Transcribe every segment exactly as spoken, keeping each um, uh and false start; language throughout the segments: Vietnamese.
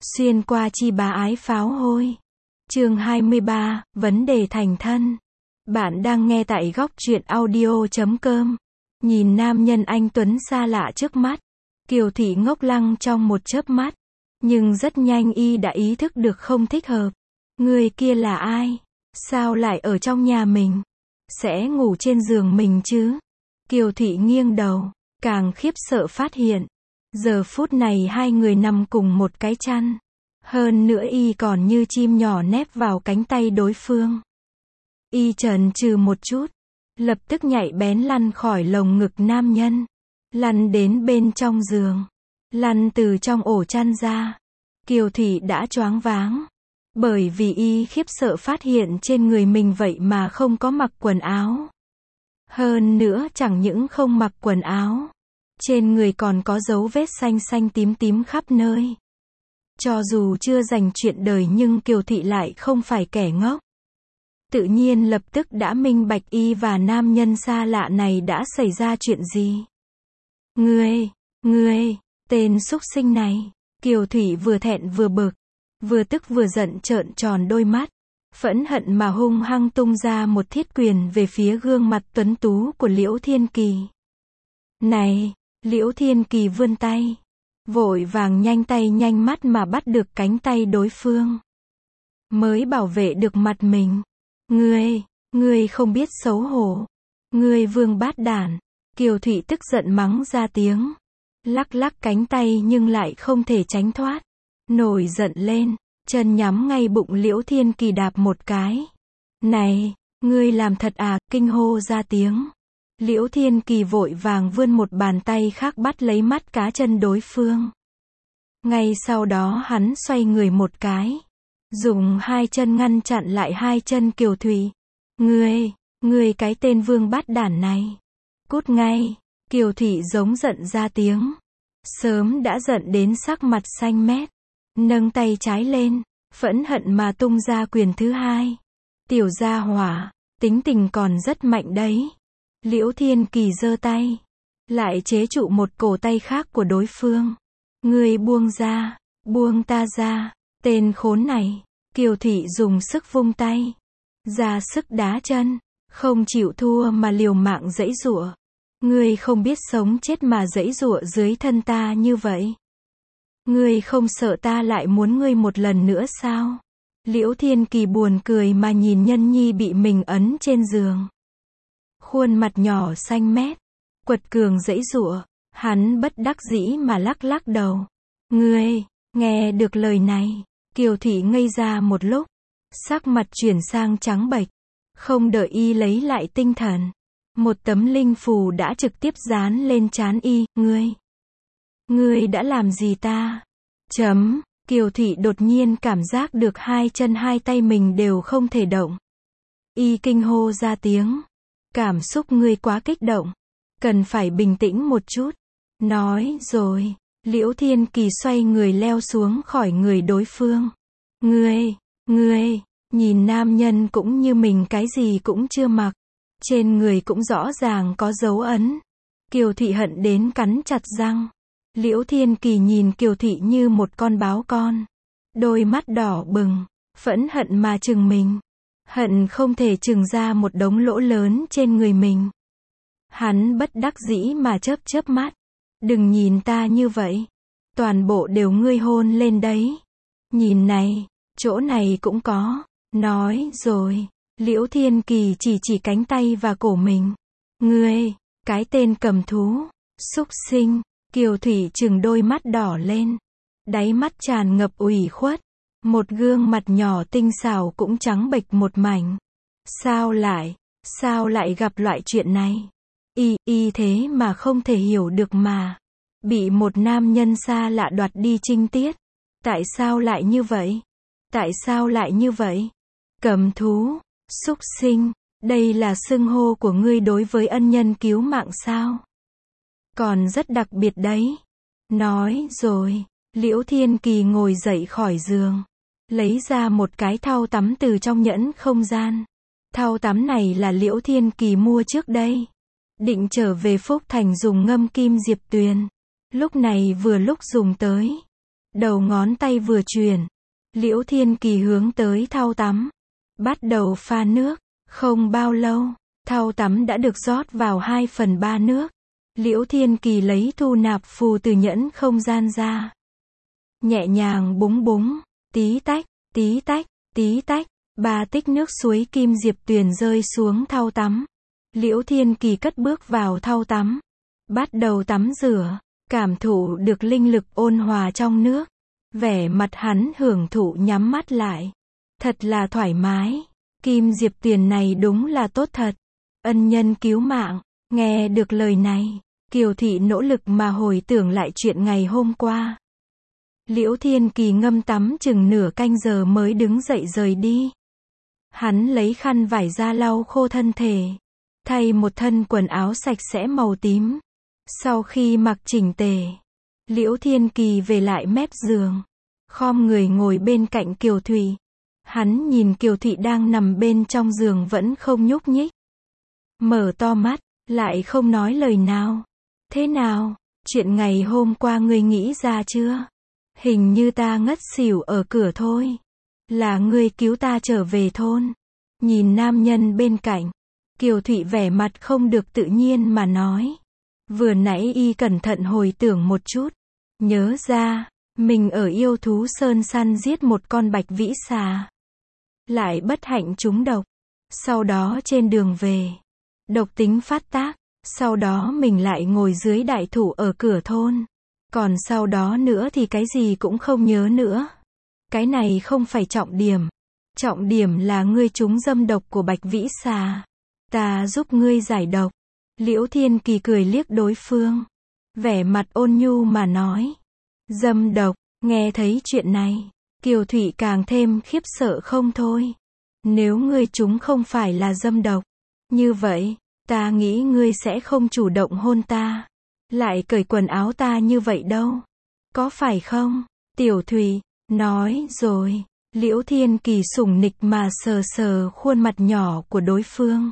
Xuyên qua chi bá ái pháo hôi. Chương hai mươi ba, vấn đề thành thân. Bạn đang nghe tại góc truyện audio chấm com. Nhìn nam nhân anh tuấn xa lạ trước mắt, Kiều Thị ngốc lăng trong một chớp mắt. Nhưng rất nhanh y đã ý thức được không thích hợp. Người kia là ai? Sao lại ở trong nhà mình? Sẽ ngủ trên giường mình chứ? Kiều Thị nghiêng đầu, càng khiếp sợ phát hiện. Giờ phút này hai người nằm cùng một cái chăn. Hơn nữa y còn như chim nhỏ nép vào cánh tay đối phương. Y chần chừ một chút, lập tức nhạy bén lăn khỏi lồng ngực nam nhân. Lăn đến bên trong giường. Lăn từ trong ổ chăn ra. Kiều Thị đã choáng váng. Bởi vì y khiếp sợ phát hiện trên người mình vậy mà không có mặc quần áo. Hơn nữa chẳng những không mặc quần áo, trên người còn có dấu vết xanh xanh tím tím khắp nơi. Cho dù chưa dành chuyện đời nhưng Kiều Thị lại không phải kẻ ngốc. Tự nhiên lập tức đã minh bạch y và nam nhân xa lạ này đã xảy ra chuyện gì. Ngươi, ngươi, tên súc sinh này. Kiều Thủy vừa thẹn vừa bực, vừa tức vừa giận trợn tròn đôi mắt, phẫn hận mà hung hăng tung ra một thiết quyền về phía gương mặt tuấn tú của Liễu Thiên Kỳ. Này, Liễu Thiên Kỳ vươn tay, vội vàng nhanh tay nhanh mắt mà bắt được cánh tay đối phương. Mới bảo vệ được mặt mình. Ngươi, ngươi không biết xấu hổ. Ngươi vương bát đản. Kiều Thụy tức giận mắng ra tiếng. Lắc lắc cánh tay nhưng lại không thể tránh thoát. Nổi giận lên, chân nhắm ngay bụng Liễu Thiên Kỳ đạp một cái. Này, ngươi làm thật à, kinh hô ra tiếng. Liễu Thiên Kỳ vội vàng vươn một bàn tay khác bắt lấy mắt cá chân đối phương. Ngay sau đó hắn xoay người một cái, dùng hai chân ngăn chặn lại hai chân Kiều Thụy. Ngươi, ngươi cái tên vương bát đản này. Cút ngay. Kiều Thụy giống giận ra tiếng. Sớm đã giận đến sắc mặt xanh mét. Nâng tay trái lên, phẫn hận mà tung ra quyền thứ hai. Tiểu gia hỏa, tính tình còn rất mạnh đấy. Liễu Thiên Kỳ giơ tay, lại chế trụ một cổ tay khác của đối phương. Ngươi buông ra, buông ta ra, tên khốn này. Kiều Thị dùng sức vung tay, ra sức đá chân, không chịu thua mà liều mạng giãy giụa. Ngươi không biết sống chết mà giãy giụa dưới thân ta như vậy. Ngươi không sợ ta lại muốn ngươi một lần nữa sao? Liễu Thiên Kỳ buồn cười mà nhìn nhân nhi bị mình ấn trên giường. Khuôn mặt nhỏ xanh mét, quật cường giãy giụa, hắn bất đắc dĩ mà lắc lắc đầu. Ngươi, nghe được lời này, Kiều Thị ngây ra một lúc, sắc mặt chuyển sang trắng bệch, không đợi y lấy lại tinh thần. Một tấm linh phù đã trực tiếp dán lên trán y, ngươi. Ngươi đã làm gì ta? Chấm, Kiều Thị đột nhiên cảm giác được hai chân hai tay mình đều không thể động. Y kinh hô ra tiếng. Cảm xúc ngươi quá kích động. Cần phải bình tĩnh một chút. Nói rồi, Liễu Thiên Kỳ xoay người leo xuống khỏi người đối phương. Ngươi, ngươi, nhìn nam nhân cũng như mình cái gì cũng chưa mặc. Trên người cũng rõ ràng có dấu ấn. Kiều Thị hận đến cắn chặt răng. Liễu Thiên Kỳ nhìn Kiều Thị như một con báo con. Đôi mắt đỏ bừng, phẫn hận mà trừng mình. Hận không thể trừng ra một đống lỗ lớn trên người mình. Hắn bất đắc dĩ mà chớp chớp mắt. Đừng nhìn ta như vậy. Toàn bộ đều ngươi hôn lên đấy. Nhìn này, chỗ này cũng có. Nói rồi, Liễu Thiên Kỳ chỉ chỉ cánh tay và cổ mình. Ngươi, cái tên cầm thú, súc sinh. Kiều Thủy trừng đôi mắt đỏ lên. Đáy mắt tràn ngập ủy khuất. Một gương mặt nhỏ tinh xảo cũng trắng bệch một mảnh. Sao lại, sao lại gặp loại chuyện này? Y, y thế mà không thể hiểu được mà. Bị một nam nhân xa lạ đoạt đi trinh tiết. Tại sao lại như vậy? Tại sao lại như vậy? Cầm thú, súc sinh, đây là xưng hô của ngươi đối với ân nhân cứu mạng sao? Còn rất đặc biệt đấy. Nói rồi, Liễu Thiên Kỳ ngồi dậy khỏi giường, lấy ra một cái thau tắm từ trong nhẫn không gian. Thau tắm này là Liễu Thiên Kỳ mua trước đây. Định trở về Phúc Thành dùng ngâm kim diệp tuyền. Lúc này vừa lúc dùng tới. đầu ngón tay vừa chuyển, Liễu Thiên Kỳ hướng tới thau tắm, bắt đầu pha nước. Không bao lâu, thau tắm đã được rót vào hai phần ba nước. Liễu Thiên Kỳ lấy thu nạp phù từ nhẫn không gian ra. Nhẹ nhàng búng búng, tí tách, tí tách, tí tách, ba tích nước suối kim diệp tuyền rơi xuống thau tắm. Liễu Thiên Kỳ cất bước vào thau tắm, bắt đầu tắm rửa, cảm thụ được linh lực ôn hòa trong nước. Vẻ mặt hắn hưởng thụ nhắm mắt lại. Thật là thoải mái. Kim diệp tuyền này đúng là tốt thật. Ân nhân cứu mạng. Nghe được lời này, Kiều Thị nỗ lực mà hồi tưởng lại chuyện ngày hôm qua. Liễu Thiên Kỳ ngâm tắm chừng nửa canh giờ mới đứng dậy rời đi. Hắn lấy khăn vải ra lau khô thân thể, thay một thân quần áo sạch sẽ màu tím. Sau khi mặc chỉnh tề, Liễu Thiên Kỳ về lại mép giường, khom người ngồi bên cạnh Kiều Thụy. Hắn nhìn Kiều Thị đang nằm bên trong giường vẫn không nhúc nhích. Mở to mắt, lại không nói lời nào. Thế nào, chuyện ngày hôm qua ngươi nghĩ ra chưa? Hình như ta ngất xỉu ở cửa thôi. Là ngươi cứu ta trở về thôn. Nhìn nam nhân bên cạnh, Kiều Thụy vẻ mặt không được tự nhiên mà nói. Vừa nãy y cẩn thận hồi tưởng một chút, nhớ ra, mình ở yêu thú sơn săn giết một con bạch vĩ xà. Lại bất hạnh trúng độc. Sau đó trên đường về, độc tính phát tác. Sau đó mình lại ngồi dưới đại thụ ở cửa thôn. Còn sau đó nữa thì cái gì cũng không nhớ nữa. Cái này không phải trọng điểm. Trọng điểm là ngươi trúng dâm độc của bạch vĩ xà. Ta giúp ngươi giải độc. Liễu Thiên Kỳ cười liếc đối phương, vẻ mặt ôn nhu mà nói. Dâm độc, nghe thấy chuyện này, Kiều Thụy càng thêm khiếp sợ không thôi. Nếu ngươi trúng không phải là dâm độc, như vậy, ta nghĩ ngươi sẽ không chủ động hôn ta, lại cởi quần áo ta như vậy đâu. Có phải không? Tiểu Thụy, nói rồi. Liễu Thiên Kỳ sủng nịch mà sờ sờ khuôn mặt nhỏ của đối phương.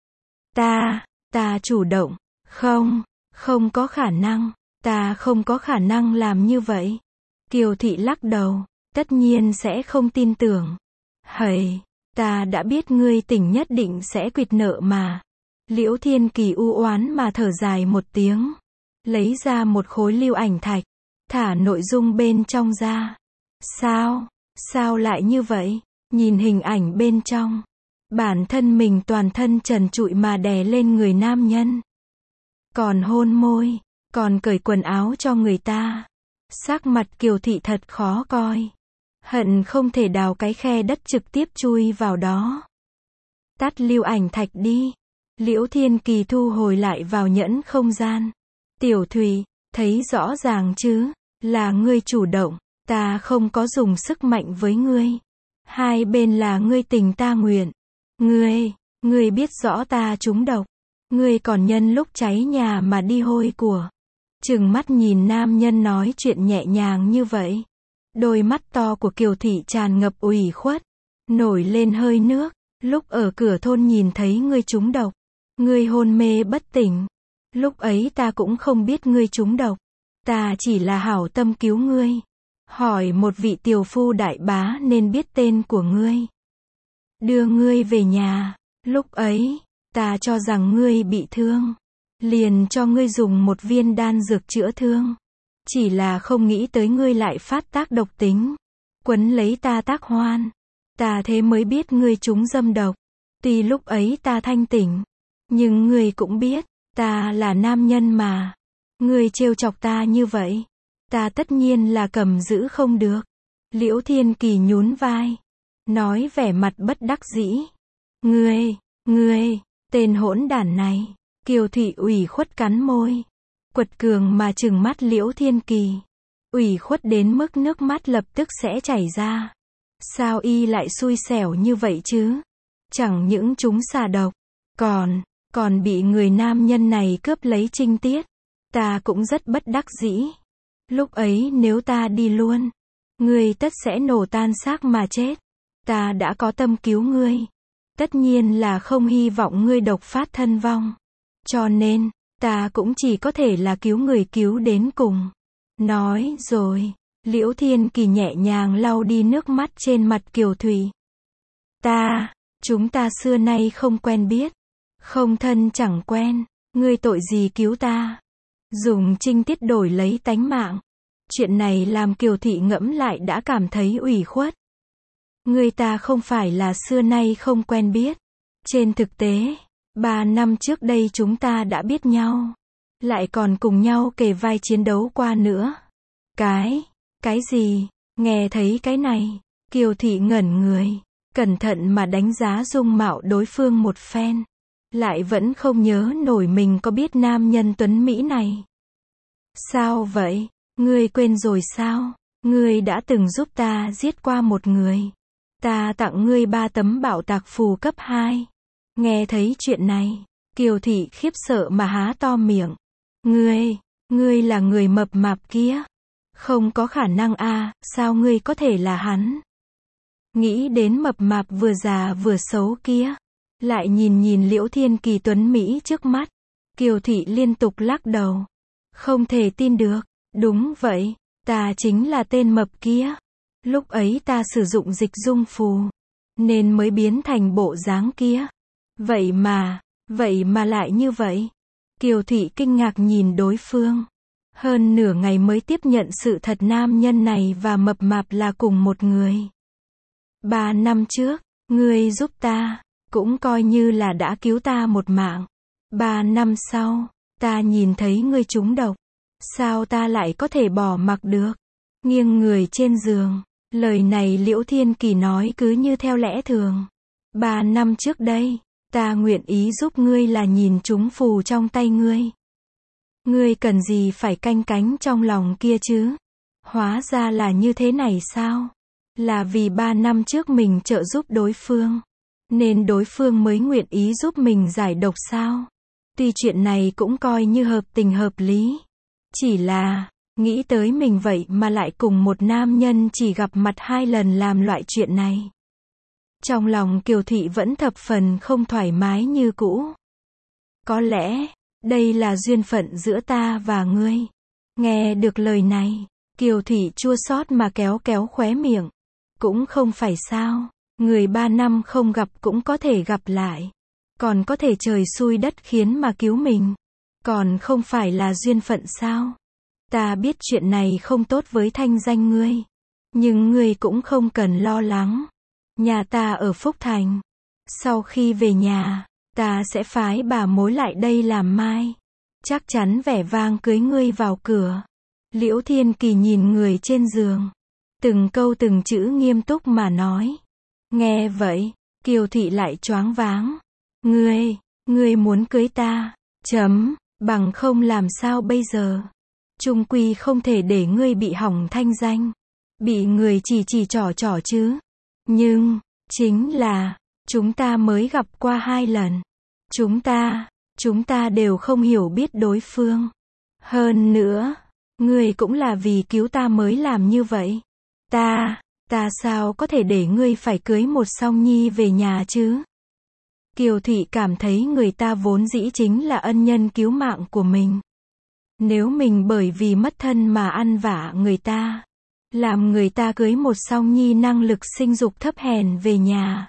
Ta, ta chủ động. Không, không có khả năng. Ta không có khả năng làm như vậy. Kiều Thị lắc đầu, tất nhiên sẽ không tin tưởng. Hầy, ta đã biết ngươi tỉnh nhất định sẽ quỵt nợ mà. Liễu Thiên Kỳ u oán mà thở dài một tiếng, lấy ra một khối lưu ảnh thạch, thả nội dung bên trong ra. Sao, sao lại như vậy? Nhìn hình ảnh bên trong, bản thân mình toàn thân trần trụi mà đè lên người nam nhân. Còn hôn môi, còn cởi quần áo cho người ta. Sắc mặt Kiều Thị thật khó coi. Hận không thể đào cái khe đất trực tiếp chui vào đó. Tắt lưu ảnh thạch đi. Liễu Thiên Kỳ thu hồi lại vào nhẫn không gian. Tiểu Thùy, thấy rõ ràng chứ, là ngươi chủ động, ta không có dùng sức mạnh với ngươi. Hai bên là ngươi tình ta nguyện. Ngươi, ngươi biết rõ ta trúng độc. Ngươi còn nhân lúc cháy nhà mà đi hôi của. Trừng mắt nhìn nam nhân nói chuyện nhẹ nhàng như vậy. Đôi mắt to của Kiều Thị tràn ngập ủy khuất, nổi lên hơi nước. Lúc ở cửa thôn nhìn thấy ngươi trúng độc, ngươi hôn mê bất tỉnh. Lúc ấy ta cũng không biết ngươi trúng độc. Ta chỉ là hảo tâm cứu ngươi. Hỏi một vị tiểu phu đại bá nên biết tên của ngươi. Đưa ngươi về nhà. Lúc ấy, ta cho rằng ngươi bị thương. Liền cho ngươi dùng một viên đan dược chữa thương. Chỉ là không nghĩ tới ngươi lại phát tác độc tính. Quấn lấy ta tác hoan. Ta thế mới biết ngươi trúng dâm độc. Tuy lúc ấy ta thanh tỉnh. Nhưng ngươi cũng biết, ta là nam nhân mà. Ngươi trêu chọc ta như vậy. Ta tất nhiên là cầm giữ không được. Liễu Thiên Kỳ nhún vai. Nói vẻ mặt bất đắc dĩ. Ngươi, ngươi, tên hỗn đản này. Kiều Thị ủy khuất cắn môi. Quật cường mà trừng mắt Liễu Thiên Kỳ. Ủy khuất đến mức nước mắt lập tức sẽ chảy ra. Sao y lại xui xẻo như vậy chứ? Chẳng những chúng xà độc, còn, còn bị người nam nhân này cướp lấy trinh tiết. Ta cũng rất bất đắc dĩ. Lúc ấy nếu ta đi luôn, ngươi tất sẽ nổ tan xác mà chết. Ta đã có tâm cứu ngươi. Tất nhiên là không hy vọng ngươi độc phát thân vong. Cho nên, ta cũng chỉ có thể là cứu người cứu đến cùng. Nói rồi, Liễu Thiên Kỳ nhẹ nhàng lau đi nước mắt trên mặt Kiều Thủy. Ta, chúng ta xưa nay không quen biết. Không thân chẳng quen. Ngươi tội gì cứu ta? Dùng trinh tiết đổi lấy tánh mạng. Chuyện này làm Kiều Thị ngẫm lại đã cảm thấy ủy khuất. Ngươi ta không phải là xưa nay không quen biết. Trên thực tế, ba năm trước đây chúng ta đã biết nhau. Lại còn cùng nhau kề vai chiến đấu qua nữa. Cái, cái gì? Nghe thấy cái này, Kiều Thị ngẩn người, cẩn thận mà đánh giá dung mạo đối phương một phen. Lại vẫn không nhớ nổi mình có biết nam nhân tuấn Mỹ này. Sao vậy? Ngươi quên rồi sao? Ngươi đã từng giúp ta giết qua một người. Ta tặng ngươi ba tấm bảo tạc phù cấp hai. Nghe thấy chuyện này, Kiều Thị khiếp sợ mà há to miệng. Ngươi, ngươi là người mập mạp kia. Không có khả năng a, sao ngươi có thể là hắn? Nghĩ đến mập mạp vừa già vừa xấu kia. Lại nhìn nhìn Liễu Thiên Kỳ tuấn Mỹ trước mắt. Kiều Thị liên tục lắc đầu. Không thể tin được. Đúng vậy, ta chính là tên mập kia. Lúc ấy ta sử dụng dịch dung phù. Nên mới biến thành bộ dáng kia. Vậy mà, vậy mà lại như vậy. Kiều Thị kinh ngạc nhìn đối phương. Hơn nửa ngày mới tiếp nhận sự thật nam nhân này và mập mạp là cùng một người. Ba năm trước, ngươi giúp ta, cũng coi như là đã cứu ta một mạng. Ba năm sau, ta nhìn thấy ngươi trúng độc. Sao ta lại có thể bỏ mặc được? Nghiêng người trên giường. Lời này Liễu Thiên Kỳ nói cứ như theo lẽ thường. Ba năm trước đây, ta nguyện ý giúp ngươi là nhìn trúng phù trong tay ngươi. Ngươi cần gì phải canh cánh trong lòng kia chứ? Hóa ra là như thế này sao? Là vì ba năm trước mình trợ giúp đối phương. Nên đối phương mới nguyện ý giúp mình giải độc sao? Tuy chuyện này cũng coi như hợp tình hợp lý. Chỉ là, nghĩ tới mình vậy mà lại cùng một nam nhân chỉ gặp mặt hai lần làm loại chuyện này. Trong lòng Kiều Thị vẫn thập phần không thoải mái như cũ. Có lẽ, đây là duyên phận giữa ta và ngươi. Nghe được lời này, Kiều Thị chua xót mà kéo kéo khóe miệng. Cũng không phải sao, người ba năm không gặp cũng có thể gặp lại. Còn có thể trời xui đất khiến mà cứu mình. Còn không phải là duyên phận sao? Ta biết chuyện này không tốt với thanh danh ngươi. Nhưng ngươi cũng không cần lo lắng. Nhà ta ở Phúc Thành. Sau khi về nhà, ta sẽ phái bà mối lại đây làm mai. Chắc chắn vẻ vang cưới ngươi vào cửa. Liễu Thiên Kỳ nhìn người trên giường. Từng câu từng chữ nghiêm túc mà nói. Nghe vậy, Kiều Thị lại choáng váng. Ngươi, ngươi muốn cưới ta. Chấm, bằng không làm sao bây giờ? Chung quy không thể để ngươi bị hỏng thanh danh. Bị người chỉ chỉ trỏ trỏ chứ. Nhưng, chính là, chúng ta mới gặp qua hai lần. Chúng ta, chúng ta đều không hiểu biết đối phương. Hơn nữa, ngươi cũng là vì cứu ta mới làm như vậy. Ta, ta sao có thể để ngươi phải cưới một song nhi về nhà chứ? Kiều Thị cảm thấy người ta vốn dĩ chính là ân nhân cứu mạng của mình. Nếu mình bởi vì mất thân mà ăn vạ người ta, làm người ta cưới một song nhi năng lực sinh dục thấp hèn về nhà.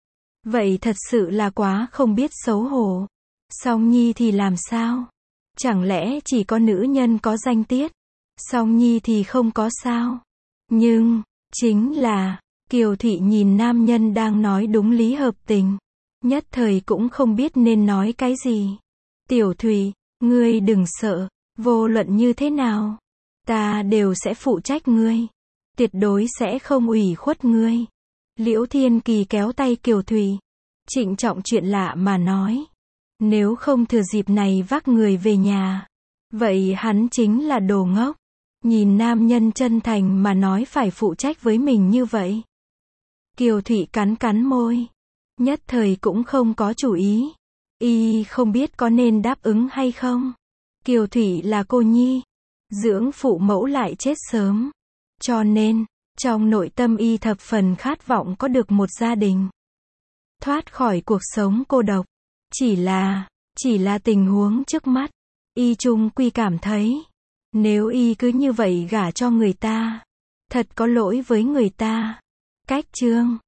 Vậy thật sự là quá không biết xấu hổ. Song nhi thì làm sao? Chẳng lẽ chỉ có nữ nhân có danh tiết? Song nhi thì không có sao? Nhưng, chính là, Kiều Thị nhìn nam nhân đang nói đúng lý hợp tình. Nhất thời cũng không biết nên nói cái gì. Tiểu Thùy, ngươi đừng sợ, vô luận như thế nào, ta đều sẽ phụ trách ngươi. Tuyệt đối sẽ không ủy khuất ngươi. Liễu Thiên Kỳ kéo tay Kiều Thùy, trịnh trọng chuyện lạ mà nói. Nếu không thừa dịp này vác người về nhà, vậy hắn chính là đồ ngốc. Nhìn nam nhân chân thành mà nói phải phụ trách với mình như vậy. Kiều Thụy cắn cắn môi. Nhất thời cũng không có chủ ý. Y không biết có nên đáp ứng hay không. Kiều Thụy là cô nhi. Dưỡng phụ mẫu lại chết sớm. Cho nên, trong nội tâm y thập phần khát vọng có được một gia đình. Thoát khỏi cuộc sống cô độc. Chỉ là, chỉ là tình huống trước mắt. Y chung quy cảm thấy, nếu y cứ như vậy gả cho người ta, Thật có lỗi với người ta. Cách chương